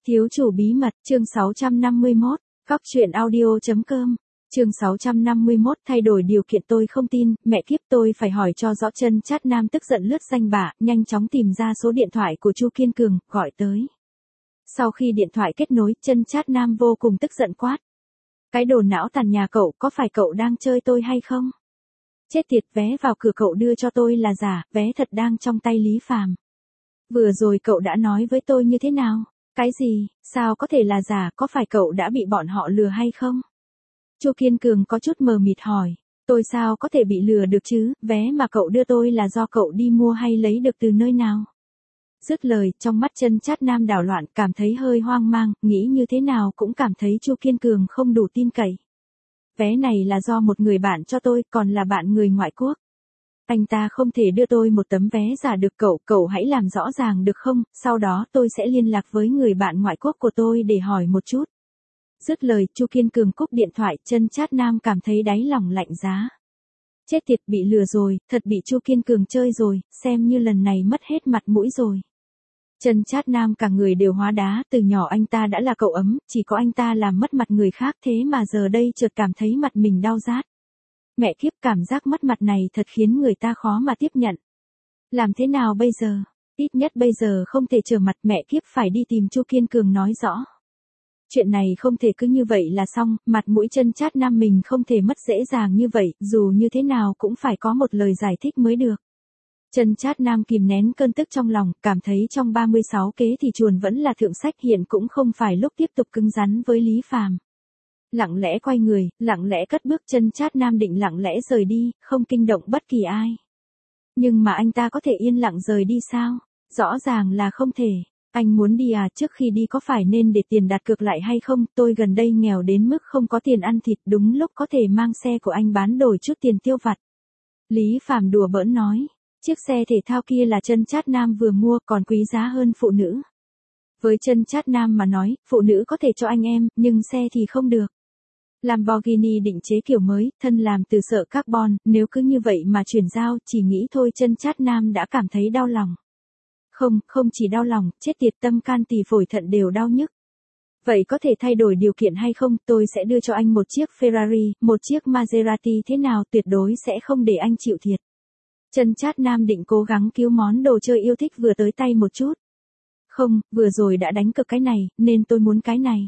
Thiếu chủ bí mật, chương 651, Góc truyện audio.com, chương 651 thay đổi điều kiện tôi không tin, mẹ kiếp tôi phải hỏi cho rõ. Chân Chát Nam tức giận lướt danh bạ, nhanh chóng tìm ra số điện thoại của Chu Kiên Cường, gọi tới. Sau khi điện thoại kết nối, Chân Chát Nam vô cùng tức giận quát. Cái đồ não tàn nhà cậu, có phải cậu đang chơi tôi hay không? Chết tiệt, vé vào cửa cậu đưa cho tôi là giả, vé thật đang trong tay Lý Phàm. Vừa rồi cậu đã nói với tôi như thế nào? Cái gì, sao có thể là giả, có phải cậu đã bị bọn họ lừa hay không? Chu Kiên Cường có chút mờ mịt hỏi, tôi sao có thể bị lừa được chứ, vé mà cậu đưa tôi là do cậu đi mua hay lấy được từ nơi nào? Dứt lời, trong mắt Chân Chát Nam đảo loạn, cảm thấy hơi hoang mang, nghĩ như thế nào cũng cảm thấy Chu Kiên Cường không đủ tin cậy. Vé này là do một người bạn cho tôi, còn là bạn người ngoại quốc. Anh ta không thể đưa tôi một tấm vé giả được, cậu hãy làm rõ ràng được không, sau đó tôi sẽ liên lạc với người bạn ngoại quốc của tôi để hỏi một chút. Dứt lời, Chu Kiên Cường cúp điện thoại. Chân Chát Nam cảm thấy đáy lòng lạnh giá. Chết tiệt, bị lừa rồi, thật bị Chu Kiên Cường chơi rồi, xem như lần này mất hết mặt mũi rồi. Chân Chát Nam cả người đều hóa đá, từ nhỏ anh ta đã là cậu ấm, chỉ có anh ta làm mất mặt người khác, thế mà giờ đây chợt cảm thấy mặt mình đau rát. Mẹ kiếp, cảm giác mất mặt này thật khiến người ta khó mà tiếp nhận. Làm thế nào bây giờ? Ít nhất bây giờ không thể trở mặt, mẹ kiếp phải đi tìm Chu Kiên Cường nói rõ. Chuyện này không thể cứ như vậy là xong, mặt mũi Chân Chát Nam mình không thể mất dễ dàng như vậy, dù như thế nào cũng phải có một lời giải thích mới được. Chân Chát Nam kìm nén cơn tức trong lòng, cảm thấy trong 36 kế thì chuồn vẫn là thượng sách, hiện cũng không phải lúc tiếp tục cứng rắn với Lý Phàm. Lặng lẽ quay người, lặng lẽ cất bước. Chân Chát Nam định lặng lẽ rời đi, không kinh động bất kỳ ai. Nhưng mà anh ta có thể yên lặng rời đi sao? Rõ ràng là không thể. Anh muốn đi à, trước khi đi có phải nên để tiền đặt cược lại hay không? Tôi gần đây nghèo đến mức không có tiền ăn thịt, đúng lúc có thể mang xe của anh bán đổi chút tiền tiêu vặt. Lý Phàm đùa bỡn nói, chiếc xe thể thao kia là Chân Chát Nam vừa mua, còn quý giá hơn phụ nữ. Với Chân Chát Nam mà nói, phụ nữ có thể cho anh em, nhưng xe thì không được. Lamborghini định chế kiểu mới, thân làm từ sợi carbon, nếu cứ như vậy mà chuyển giao, chỉ nghĩ thôi Chân Chát Nam đã cảm thấy đau lòng. Không chỉ đau lòng, chết tiệt, tâm can tỳ phổi thận đều đau nhức. Vậy có thể thay đổi điều kiện hay không? Tôi sẽ đưa cho anh một chiếc Ferrari, một chiếc Maserati, thế nào? Tuyệt đối sẽ không để anh chịu thiệt. Chân Chát Nam định cố gắng cứu món đồ chơi yêu thích vừa tới tay một chút. Không, vừa rồi đã đánh cược cái này, nên tôi muốn cái này.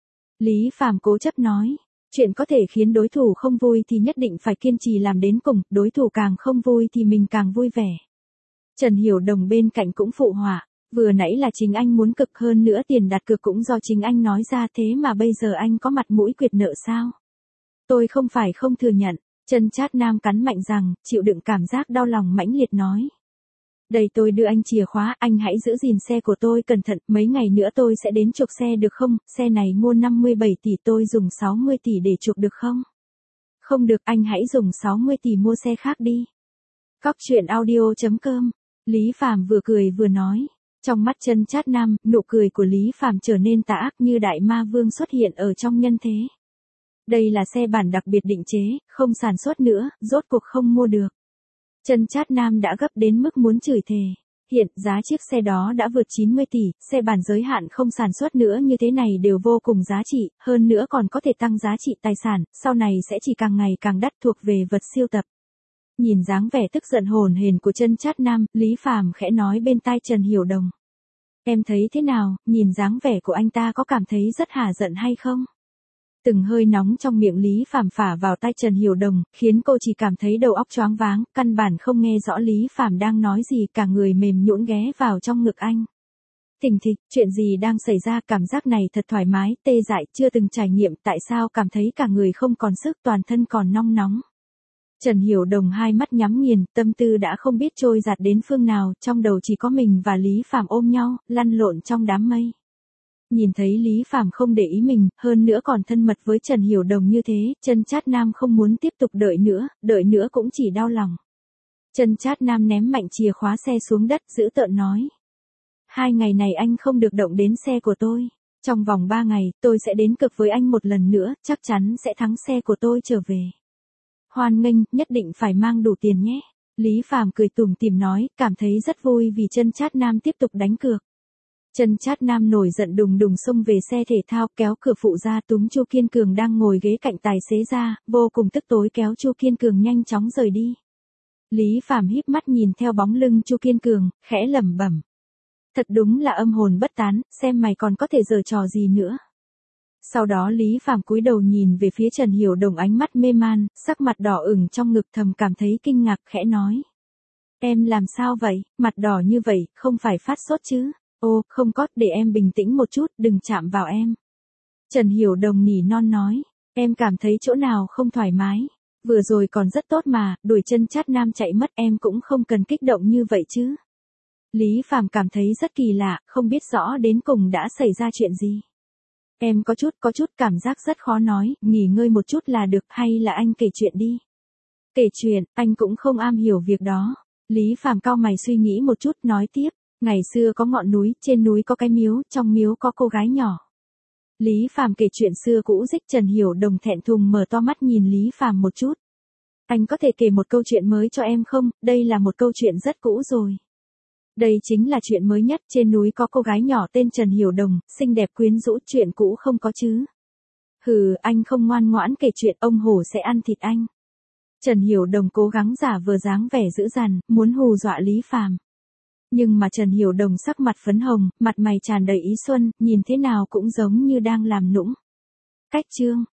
Lý Phàm cố chấp nói, chuyện có thể khiến đối thủ không vui thì nhất định phải kiên trì làm đến cùng, đối thủ càng không vui thì mình càng vui vẻ. Trần Hiểu Đồng bên cạnh cũng phụ họa, vừa nãy là chính anh muốn cực, hơn nữa tiền đặt cược cũng do chính anh nói ra, thế mà bây giờ anh có mặt mũi quyệt nợ sao? Tôi không phải không thừa nhận. Chân Chát Nam cắn mạnh răng, chịu đựng cảm giác đau lòng mãnh liệt nói. Đây, tôi đưa anh chìa khóa, anh hãy giữ gìn xe của tôi cẩn thận, mấy ngày nữa tôi sẽ đến chuộc xe được không? Xe này mua 57 tỷ, tôi dùng 60 tỷ để chuộc được không? Không được, anh hãy dùng 60 tỷ mua xe khác đi. Góc truyện audio.com, Lý Phàm vừa cười vừa nói. Trong mắt Chân Chát Nam, nụ cười của Lý Phàm trở nên tà ác như đại ma vương xuất hiện ở trong nhân thế. Đây là xe bản đặc biệt định chế, không sản xuất nữa, rốt cuộc không mua được. Chân Chát Nam đã gấp đến mức muốn chửi thề. Hiện, giá chiếc xe đó đã vượt 90 tỷ, xe bản giới hạn không sản xuất nữa như thế này đều vô cùng giá trị, hơn nữa còn có thể tăng giá trị tài sản, sau này sẽ chỉ càng ngày càng đắt, thuộc về vật siêu tập. Nhìn dáng vẻ tức giận hồn hển của Chân Chát Nam, Lý Phàm khẽ nói bên tai Trần Hiểu Đồng. Em thấy thế nào, nhìn dáng vẻ của anh ta có cảm thấy rất hả giận hay không? Từng hơi nóng trong miệng Lý Phàm phả vào tai Trần Hiểu Đồng, khiến cô chỉ cảm thấy đầu óc choáng váng, căn bản không nghe rõ Lý Phàm đang nói gì, cả người mềm nhũn ghé vào trong ngực anh. Thình thịch, chuyện gì đang xảy ra? Cảm giác này thật thoải mái, tê dại, chưa từng trải nghiệm, tại sao cảm thấy cả người không còn sức, toàn thân còn nong nóng. Trần Hiểu Đồng hai mắt nhắm nghiền, tâm tư đã không biết trôi dạt đến phương nào, trong đầu chỉ có mình và Lý Phàm ôm nhau, lăn lộn trong đám mây. Nhìn thấy Lý Phàm không để ý mình, hơn nữa còn thân mật với Trần Hiểu Đồng như thế, Chân Chát Nam không muốn tiếp tục đợi nữa cũng chỉ đau lòng. Chân Chát Nam ném mạnh chìa khóa xe xuống đất, dữ tợn nói. 2 ngày này anh không được động đến xe của tôi. Trong vòng 3 ngày, tôi sẽ đến cược với anh một lần nữa, chắc chắn sẽ thắng xe của tôi trở về. Hoan nghênh, nhất định phải mang đủ tiền nhé. Lý Phàm cười tủm tỉm nói, cảm thấy rất vui vì Chân Chát Nam tiếp tục đánh cược. Chân Chát Nam nổi giận đùng đùng xông về xe thể thao, kéo cửa phụ ra, túm Chu Kiên Cường đang ngồi ghế cạnh tài xế ra, vô cùng tức tối kéo Chu Kiên Cường nhanh chóng rời đi. Lý Phàm híp mắt nhìn theo bóng lưng Chu Kiên Cường, khẽ lẩm bẩm. Thật đúng là âm hồn bất tán, xem mày còn có thể giở trò gì nữa. Sau đó Lý Phàm cúi đầu nhìn về phía Trần Hiểu Đồng, ánh mắt mê man, sắc mặt đỏ ửng trong ngực, thầm cảm thấy kinh ngạc, khẽ nói. Em làm sao vậy, mặt đỏ như vậy, không phải phát sốt chứ? Ô, không có, để em bình tĩnh một chút, đừng chạm vào em. Trần Hiểu Đồng nỉ non nói, em cảm thấy chỗ nào không thoải mái. Vừa rồi còn rất tốt mà, đuổi Chân Chát Nam chạy mất, em cũng không cần kích động như vậy chứ. Lý Phàm cảm thấy rất kỳ lạ, không biết rõ đến cùng đã xảy ra chuyện gì. Em có chút cảm giác rất khó nói, nghỉ ngơi một chút là được, hay là anh kể chuyện đi. Kể chuyện, anh cũng không am hiểu việc đó. Lý Phàm cau mày suy nghĩ một chút, nói tiếp, ngày xưa có ngọn núi, trên núi có cái miếu, trong miếu có cô gái nhỏ. Lý Phàm kể chuyện xưa cũ dích. Trần Hiểu Đồng thẹn thùng mở to mắt nhìn Lý Phàm một chút. Anh có thể kể một câu chuyện mới cho em không, đây là một câu chuyện rất cũ rồi. Đây chính là chuyện mới nhất, trên núi có cô gái nhỏ tên Trần Hiểu Đồng, xinh đẹp quyến rũ, chuyện cũ không có chứ. Hừ, anh không ngoan ngoãn kể chuyện, ông hổ sẽ ăn thịt anh. Trần Hiểu Đồng cố gắng giả vờ dáng vẻ dữ dằn, muốn hù dọa Lý Phàm. Nhưng mà Trần Hiểu Đồng sắc mặt phấn hồng, mặt mày tràn đầy ý xuân, nhìn thế nào cũng giống như đang làm nũng. Cách chương